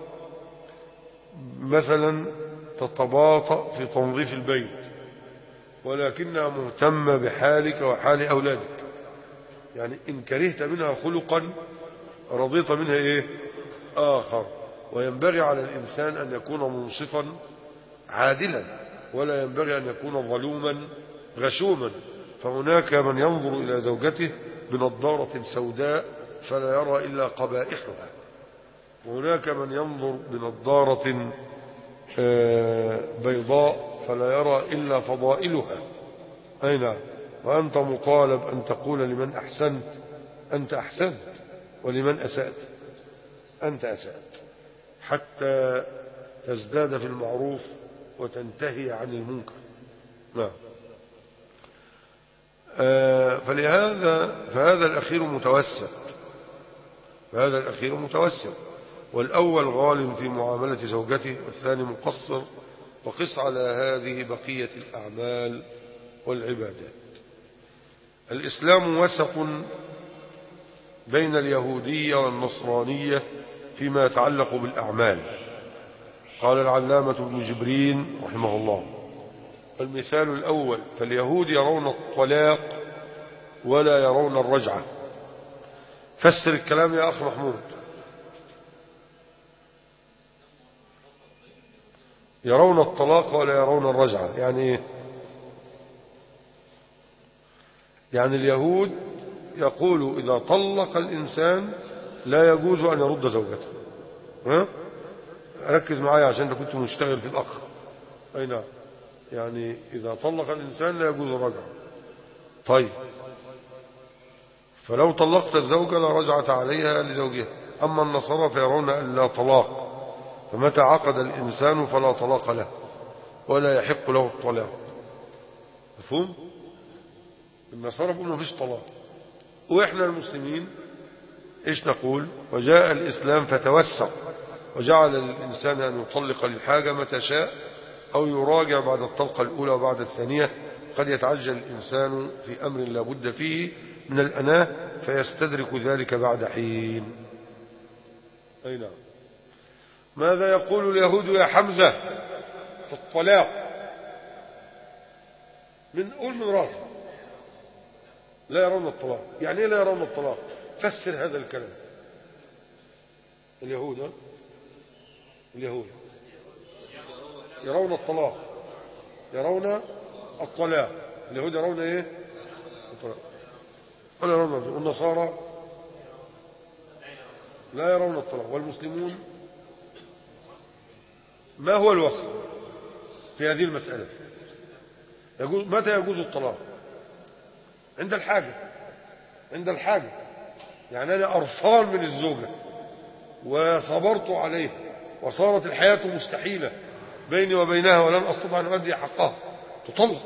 مثلا تتباطأ في تنظيف البيت ولكنها مهتمة بحالك وحال أولادك. يعني إن كرهت منها خلقا رضيت منها إيه آخر. وينبغي على الإنسان أن يكون منصفا عادلا، ولا ينبغي أن يكون ظلوما غشوما. فهناك من ينظر إلى زوجته بنظارة سوداء فلا يرى إلا قبائحها، وهناك من ينظر بنظارة بيضاء فلا يرى إلا فضائلها. أي نعم. وأنت مطالب أن تقول لمن أحسنت أنت أحسنت، ولمن أسأت أنت أسأت، حتى تزداد في المعروف وتنتهي عن المنكر. نعم. آه فلهذا فهذا الأخير متوسط فهذا الأخير متوسط والأول غال في معاملة زوجته والثاني مقصر. وقس على هذه بقية الأعمال والعبادات. الإسلام وسط بين اليهودية والنصرانية فيما يتعلق بالأعمال. قال العلامة ابن جبرين رحمه الله: المثال الأول: فاليهود يرون الطلاق ولا يرون الرجعة. فسر الكلام يا أخ محمود. يرون الطلاق ولا يرون الرجعة يعني ايه؟ يعني اليهود يقولوا إذا طلق الإنسان لا يجوز أن يرد زوجته. ها؟ ركز معايا عشان انت كنت مشتغل في الأخ. أي نعم. يعني إذا طلق الإنسان لا يجوز الرجعة. طيب فلو طلقت الزوجة لا رجعت عليها لزوجها. أما النصارى فيرون أن لا طلاق، فمتى عقد الإنسان فلا طلاق له ولا يحق له الطلاق. مفهوم؟ النصارى بيقولوا مفيش طلاق، وإحنا المسلمين إيش نقول؟ وجاء الإسلام فتوسع وجعل للإنسان أن يطلق للحاجة متى شاء أو يراجع بعد الطلقة الأولى وبعد الثانية. قد يتعجل الإنسان في أمر لا بد فيه من الأناة فيستدرك ذلك بعد حين. أي نعم. ماذا يقول اليهود يا حمزة في الطلاق؟ من قول من راسه لا يرون الطلاق. يعني ايه لا يرون الطلاق؟ فسر هذا الكلام. اليهود ها؟ اليهود يرون الطلاق يرون الطلاق اليهود يرون ايه؟ الطلاق. ولا يرون. والنصارى لا يرون الطلاق. والمسلمون ما هو الوصف في هذه المسألة؟ يجوز متى يجوز الطلاق؟ عند الحاجة. عند الحاجة يعني أنا أرفان من الزوجة وصبرت عليها وصارت الحياة مستحيلة بيني وبينها ولن أستطيع أن أؤدي حقها، تطلق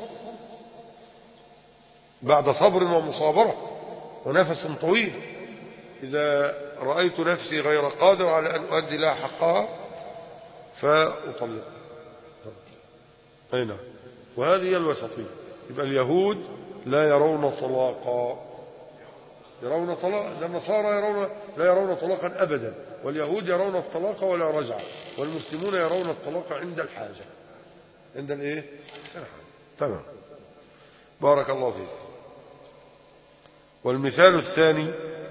بعد صبر ومصابرة ونفس طويل. إذا رأيت نفسي غير قادر على أن أؤدي لها حقها فأطلق. أي نعم. وهذه هي الوسطية. يبقى اليهود لا يرون طلاقا يرون طلاق. النصارى يرون لا يرون طلاقا أبدا. واليهود يرون الطلاق ولا رجع. والمسلمون يرون الطلاق عند الحاجة. عند الايه؟ الحاجة. تمام. بارك الله فيك. والمثال الثاني: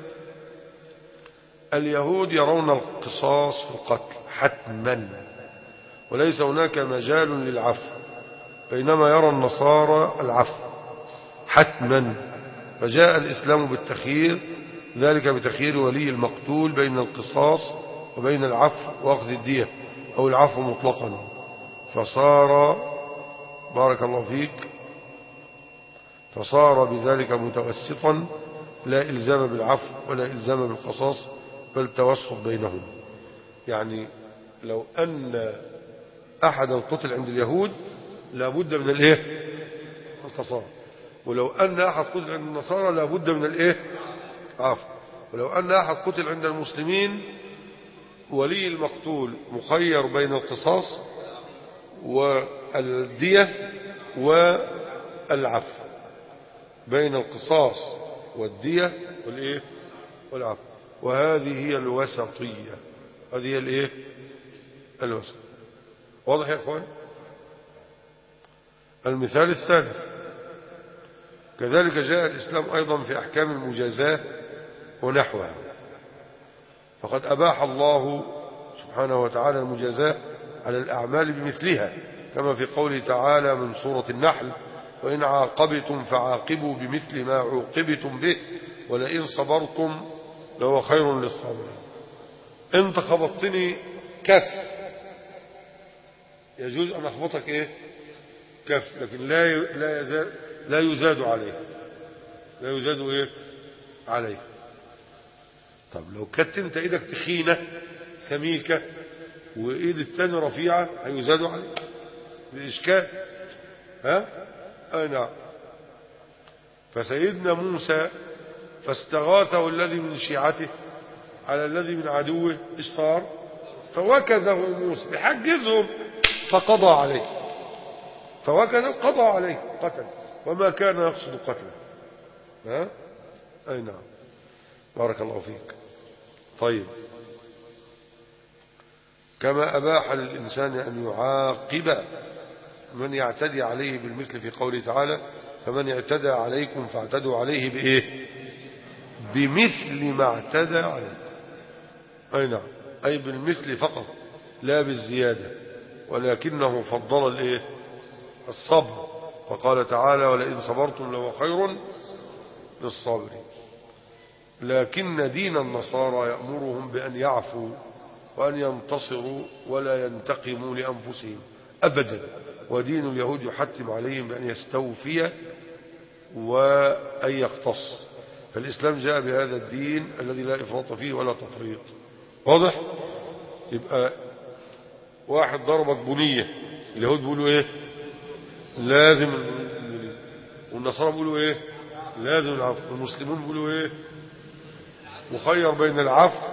اليهود يرون القصاص في القتل حتما وليس هناك مجال للعفو، بينما يرى النصارى العفو حتما. فجاء الإسلام بالتخيير، ذلك بتخيير ولي المقتول بين القصاص وبين العفو وأخذ الدية أو العفو مطلقا. فصار بارك الله فيك فصار بذلك متوسطا، لا إلزام بالعفو ولا إلزام بالقصاص بل توسط بينهم. يعني لو أن أحدا قتل عند اليهود لابد من الايه؟ القصاص. ولو أن أحد قتل عند النصارى لابد من الايه؟ عفو. ولو أن أحد قتل عند المسلمين ولي المقتول مخير بين القصاص والدية والعفو، بين القصاص والدية والايه؟ والعفو. وهذه هي الوسطية. هذه هي الايه؟ الوسط. واضح يا اخوان؟ المثال الثالث: كذلك جاء الإسلام أيضا في أحكام المجازاة ونحوها. فقد أباح الله سبحانه وتعالى المجازاة على الأعمال بمثلها، كما في قوله تعالى من سورة النحل: وإن عاقبتم فعاقبوا بمثل ما عوقبتم به ولئن صبرتم لهو خير للصابرين. انت خبطتني كف، يجوز أن أخبطك إيه؟ كف، لكن لا لا يزاد لا يزاد عليه لا يزاد إيه؟ عليه. طب لو كنت انت ايدك تخينة سميكة وإيد الثاني رفيعة هيزادوا عليه بإشكال. ها أي نعم. فسيدنا موسى فاستغاثه الذي من شيعته على الذي من عدوه إصطار فوكزه موسى بحجزهم فقضى عليه، فوكزه قضى عليه قتل وما كان يقصد قتله. ها أي نعم. بارك الله فيك. طيب، كما أباح للإنسان أن يعاقب من يعتدي عليه بالمثل في قوله تعالى فمن اعتدى عليكم فاعتدوا عليه بإيه؟ بمثل ما اعتدى عليكم. أي نعم، أي بالمثل فقط لا بالزيادة، ولكنه فضل الإيه؟ الصبر، فقال تعالى ولئن صبرتم لهو خير للصابرين. لكن دين النصارى يأمرهم بأن يعفوا وأن ينتصروا ولا ينتقموا لأنفسهم أبدا، ودين اليهود يحتم عليهم بأن يستوفي وأن يقتص. فالإسلام جاء بهذا الدين الذي لا إفراط فيه ولا تفريط. واضح؟ يبقى واحد ضربك بنية، اليهود بيقولوا ايه؟ لازم، والنصارى بيقولوا ايه؟ لازم العفو، والمسلمون بيقولوا ايه؟ مخير بين العفو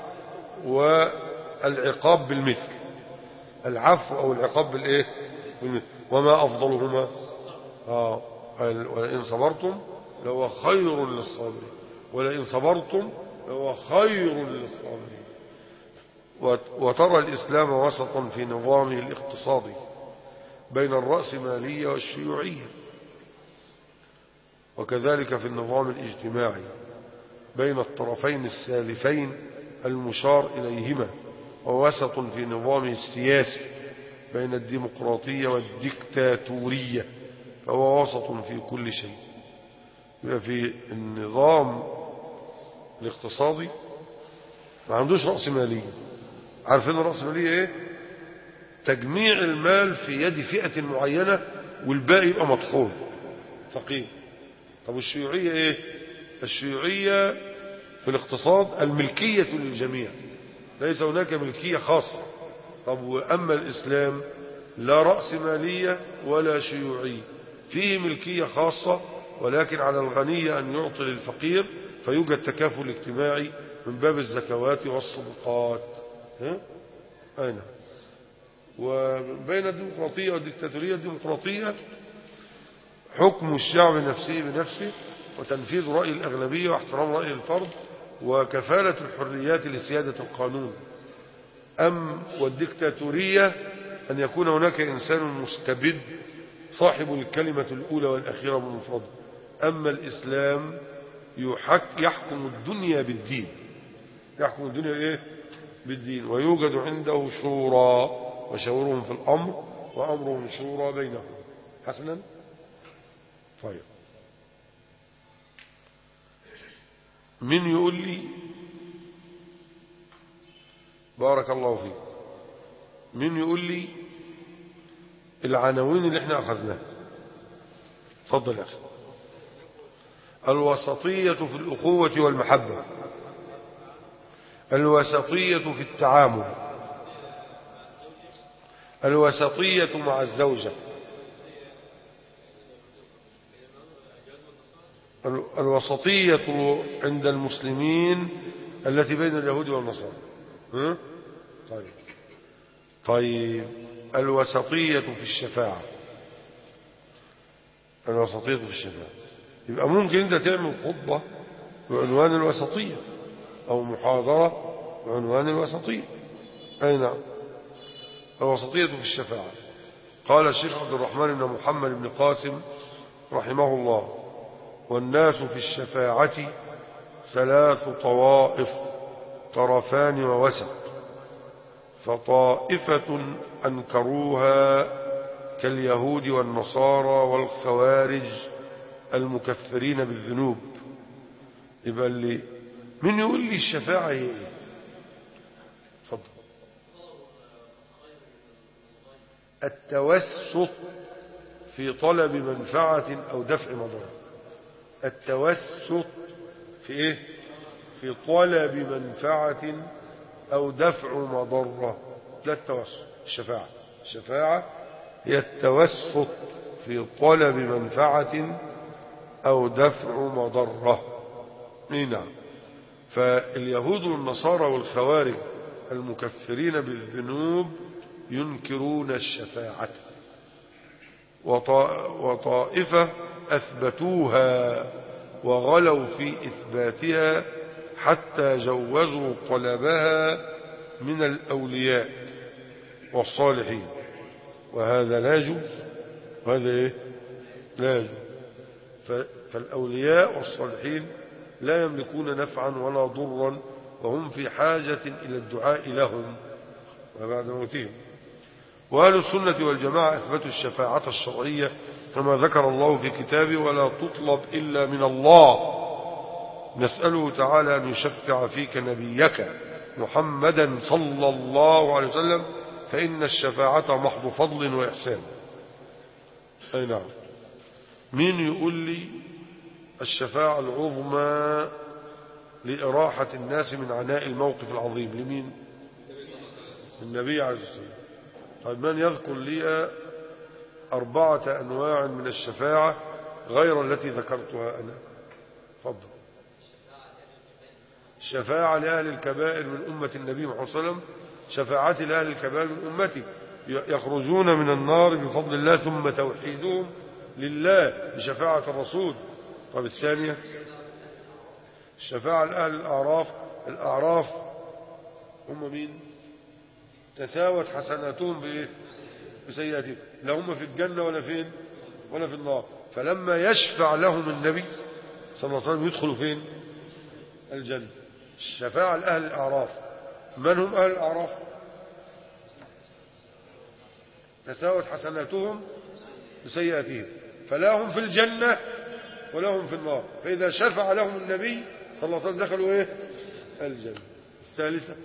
والعقاب بالمثل، العفو او العقاب بالايه؟ بالمثل. وما افضلهما؟ اه ولئن صبرتم لهو خير للصابرين، ولئن صبرتم لهو خير للصابرين. وترى الإسلام وسطا في نظامه الاقتصادي بين الرأسمالية والشيوعية، وكذلك في النظام الاجتماعي بين الطرفين السالفين المشار إليهما، ووسط في نظامه السياسي بين الديمقراطية والديكتاتورية، فهو وسط في كل شيء. يبقى في النظام الاقتصادي ما عندوش رأسمالية. عارفين الرأسمالية ايه؟ تجميع المال في يد فئة معينة والباقي يبقى مطحون فقير. طب الشيوعية ايه؟ الشيوعية في الاقتصاد الملكية للجميع، ليس هناك ملكية خاصة. طب وأما الإسلام لا رأسمالية ولا شيوعية، فيه ملكية خاصة ولكن على الغني أن يعطي للفقير، فيوجد تكافل اجتماعي من باب الزكوات والصدقات. ها؟ أين؟ وبين الديمقراطية والديكتاتورية، الديمقراطية حكم الشعب نفسه بنفسه وتنفيذ رأي الأغلبية واحترام رأي الفرد وكفالة الحريات لسيادة القانون. أم والديكتاتورية أن يكون هناك إنسان مستبد صاحب الكلمة الأولى والأخيرة بمفرده. أما الإسلام يحكم الدنيا بالدين، يحكم الدنيا إيه؟ بالدين، ويوجد عنده شورى وشاورهم في الأمر وأمرهم شورى بينهم. حسنا. طيب، من يقول لي بارك الله فيك، من يقول لي العناوين اللي احنا أخذناها؟ تفضل يا أخي. الوسطية في الأخوة والمحبة، الوسطية في التعامل، الوسطية مع الزوجة، الوسطية عند المسلمين التي بين اليهود والنصارى. ها؟ طيب طيب الوسطية في الشفاعة، الوسطية في الشفاعة. يبقى ممكن انت تعمل خطبة بعنوان الوسطية او محاضرة بعنوان الوسطية. اي نعم. الوسطية في الشفاعة. قال الشيخ عبد الرحمن بن محمد بن قاسم رحمه الله: والناس في الشفاعة ثلاث طوائف، طرفان ووسط، فطائفة أنكروها كاليهود والنصارى والخوارج المكفرين بالذنوب. يبقى اللي من يقول لي الشفاعة هي ايه؟ اتفضل. التوسط في طلب منفعة أو دفع مضرة. التوسط في ايه؟ في طلب منفعة أو دفع مضرة. لا التوسط. الشفاعة الشفاعة هي التوسط في طلب منفعة أو دفع مضرة. نعم. فاليهود والنصارى والخوارج المكفرين بالذنوب ينكرون الشفاعة، وطائفة أثبتوها وغلوا في إثباتها حتى جوزوا طلبها من الأولياء والصالحين، وهذا لا يجوز. وهذا إيه؟ لا يجوز. فالأولياء والصالحين لا يملكون نفعا ولا ضرا، وهم في حاجة إلى الدعاء لهم وبعد موتهم. وأهل السنة والجماعة أثبتوا الشفاعة الشرعية كما ذكر الله في كتابه: ولا تطلب إلا من الله. نسأله تعالى أن يشفع فيك نبيك محمدا صلى الله عليه وسلم، فإن الشفاعة محض فضل وإحسان. أي نعم. مين يقول لي الشفاعة العظمى لإراحة الناس من عناء الموقف العظيم لمين؟ النبي عليه الصلاة والسلام. طيب من يذكر لي أربعة أنواع من الشفاعة غير التي ذكرتها أنا؟ فضل. الشفاعة لأهل الكبائر من أمة النبي محمد صلى الله عليه وسلم، شفاعة لأهل الكبائر من أمتي يخرجون من النار بفضل الله، ثم توحيدهم لله بشفاعة الرسول. طب الثانية الشفاعة لأهل الأعراف. الأعراف هم مين؟ تساوت حسناتهم بإيه؟ بسيئاتهم، لا هم في الجنة ولا فين ولا في النار. فلما يشفع لهم النبي صلى الله عليه وسلم يدخلوا فين؟ الجنة. الشفاعة لأهل الأعراف. من هم أهل الأعراف؟ تساوت حسناتهم بسيئاتهم، فلا هم في الجنة ولا هم في النار. فإذا شفع لهم النبي صلى الله عليه وسلم دخلوا إيه؟ الجنة. الثالثة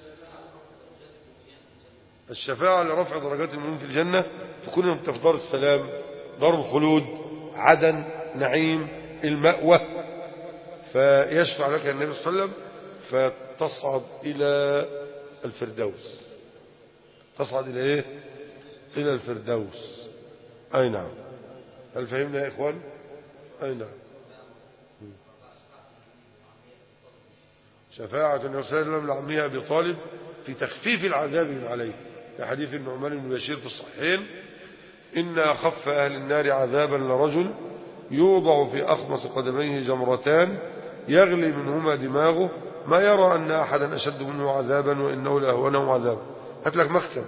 الشفاعة لرفع درجات المؤمنين في الجنة، تكون انت في دار السلام، دار الخلود، عدن، نعيم، المأوى، فيشفع لك النبي صلى الله عليه وسلم فتصعد إلى الفردوس. تصعد إلى إيه؟ إلى الفردوس. أي نعم. هل فهمنا يا إخوان؟ أي نعم. شفاعة النبي صلى الله عليه وسلم لعمه أبي طالب في تخفيف العذاب من عليه، في حديث النعمان بن بشير في الصحيحين: إن أخف أهل النار عذابا لرجل يوضع في أخمص قدميه جمرتان يغلي منهما دماغه، ما يرى أن أحدا أشد منه عذابا وإنه لأهونه عذابا. هات لك مكتب.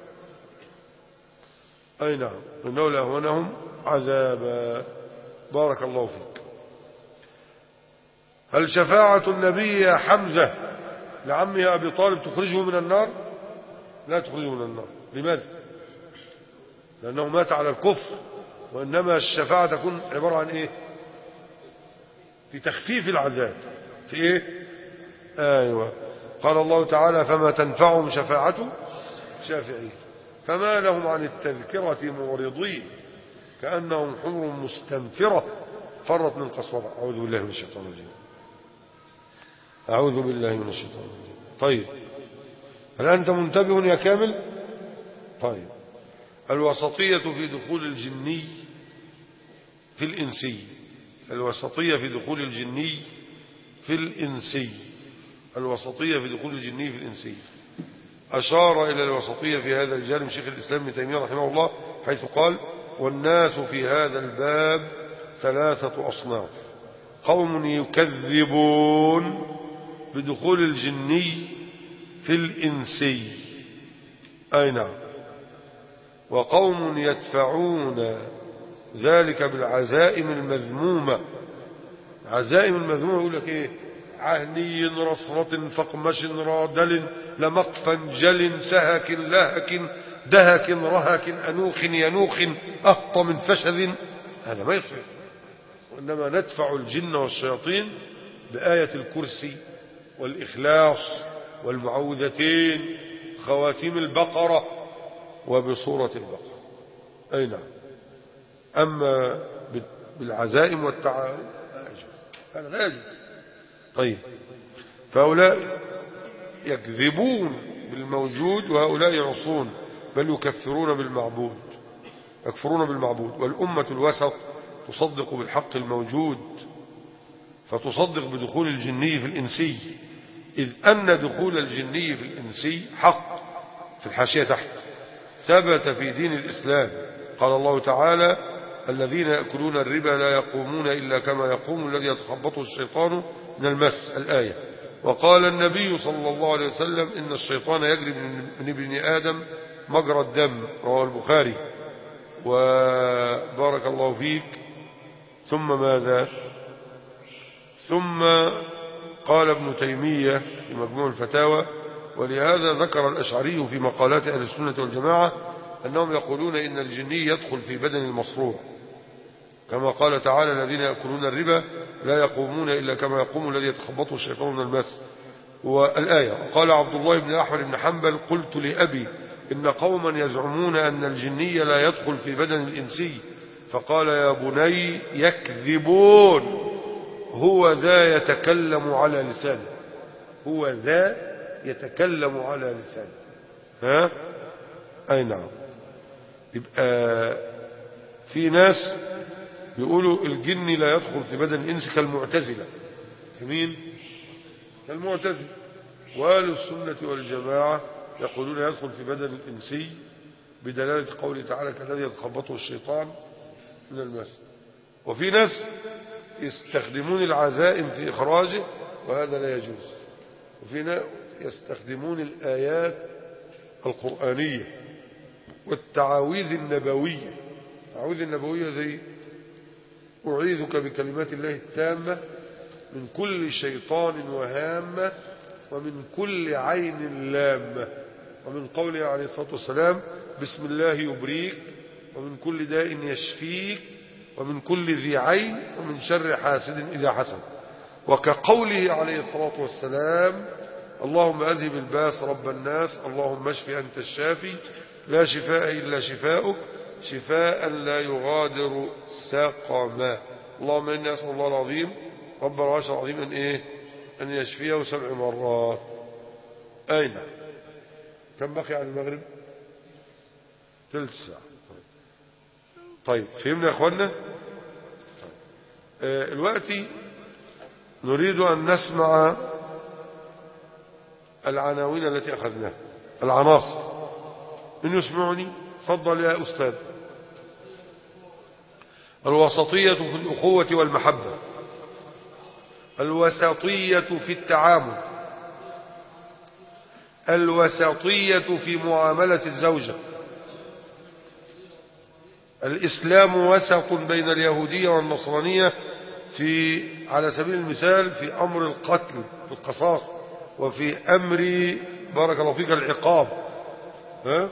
أي نعم. إنه لأهونهم عذابا. بارك الله فيك. هل شفاعة النبي يا حمزة لعمه أبي طالب تخرجه من النار؟ لا تخرجه من النار. لماذا؟ لأنه مات على الكفر، وإنما الشفاعة تكون عبارة عن إيه؟ في تخفيف العذاب. في إيه؟ أيوة. قال الله تعالى: فما تنفعهم شفاعة شافعين. فما لهم عن التذكرة معرضين كأنهم حمر مستنفرة فرت من قسورة. أعوذ بالله من الشيطان الرجيم. أعوذ بالله من الشيطان الرجيم. طيب، هل أنت منتبه يا كامل؟ طيب. الوسطية في دخول الجني في الإنسي. الوسطية في دخول الجني في الإنسي. الوسطية في دخول الجني في الإنسي. أشار إلى الوسطية في هذا الجانب شيخ الإسلام ابن تيمية رحمه الله، حيث قال: والناس في هذا الباب ثلاثة أصناف: قوم يكذبون بدخول الجني في الإنسي، أي نعم، وقوم يدفعون ذلك بالعزائم المذمومة. عزائم المذمومة يقول لك إيه؟ عهني رصرة فقمش رادل لمقفا جل سهك لهك دهك رهك أنوخ ينوخ أهط من فشذ. هذا ما يصير. وإنما ندفع الجن والشياطين بآية الكرسي والإخلاص والمعوذتين خواتيم البقرة وبصورة البقرة. أي نعم. أما بالعزائم والتعاون هذا لا يجوز. طيب، فهؤلاء يكذبون بالموجود وهؤلاء يعصون بل يكفرون بالمعبود يكفرون بالمعبود. والأمة الوسط تصدق بالحق الموجود فتصدق بدخول الجني في الإنسي، إذ أن دخول الجني في الإنسي حق. في الحاشية تحت: ثبت في دين الإسلام. قال الله تعالى: الذين يأكلون الربا لا يقومون إلا كما يقوم الذي يتخبطه الشيطان من المس، الآية. وقال النبي صلى الله عليه وسلم: إن الشيطان يجري من ابن آدم مجرى الدم، رواه البخاري. وبارك الله فيك. ثم ماذا؟ ثم قال ابن تيمية في مجموع الفتاوى: ولهذا ذكر الأشعري في مقالات أهل السنة والجماعة أنهم يقولون إن الجني يدخل في بدن المصروع، كما قال تعالى: الذين يأكلون الربا لا يقومون إلا كما يقوم الذي يتخبطه الشيطان من المس، والآية. وقال عبد الله بن أحمد بن حنبل: قلت لأبي إن قوما يزعمون أن الجني لا يدخل في بدن الإنسي، فقال: يا بني يكذبون، هو ذا يتكلم على لسانه، هو ذا يتكلم على لسانه. ها؟ أي نعم. يبقى في ناس بيقولوا الجن لا يدخل في بدن الإنس كالمعتزلة. في مين؟ كالمعتزلة. وأهل السنة والجماعة يقولون يدخل في بدن الإنسي بدلالة قوله تعالى: كالذي يتخبطه الشيطان من المس. وفي ناس يستخدمون العزائم في إخراجه وهذا لا يجوز. وفي ناس يستخدمون الآيات القرآنية والتعاويذ النبوية. التعاويذ النبوية زي: أعيذك بكلمات الله التامة من كل شيطان وهامة ومن كل عين لامة، ومن قوله عليه الصلاة والسلام: بسم الله يبريك، ومن كل داء يشفيك، ومن كل ذي عين، ومن شر حاسد إذا حسد. وكقوله عليه الصلاة والسلام: اللهم أذهب الباس رب الناس، اللهم اشف أنت الشافي، لا شفاء إلا شفاؤك، شفاء لا يغادر سقما. اللهم إني أسأل الله العظيم رب العرش العظيم أن إيه؟ أن يشفيه سبع مرات. أين؟ كم بقي على المغرب؟ ثلث ساعة. طيب فهمنا يا أخوانا؟ آه الوقت نريد أن نسمع العناوين التي أخذناها، العناصر. من يسمعني؟ تفضل يا أستاذ. الوسطية في الأخوة والمحبة، الوسطية في التعامل، الوسطية في معاملة الزوجة، الإسلام وسط بين اليهودية والنصرانية في على سبيل المثال في أمر القتل في القصاص، وفي أمر بارك الله فيك العقاب. ها؟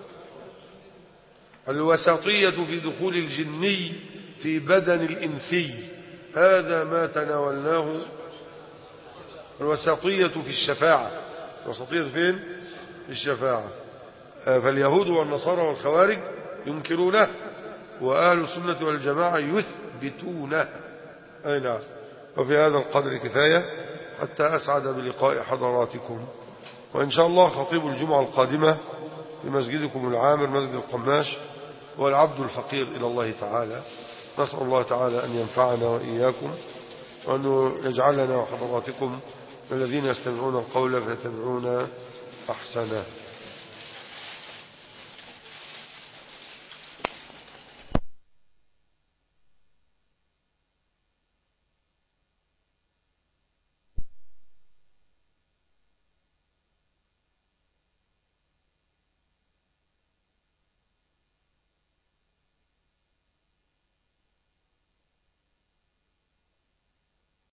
الوسطية في دخول الجني في بدن الإنسي، هذا ما تناولناه. الوسطية في الشفاعة، الوسطية فين؟ في الشفاعة. فاليهود والنصارى والخوارج ينكرونه، وأهل السنة والجماعة يثبتونه. أي نعم. وفي هذا القدر كفاية حتى أسعد بلقاء حضراتكم، وإن شاء الله خطيب الجمعة القادمة في مسجدكم العامر مسجد القماش والعبد الفقير إلى الله تعالى. نسأل الله تعالى أن ينفعنا وإياكم، وأن يجعلنا وحضراتكم من الذين يستمعون القول فيتبعون أحسنه.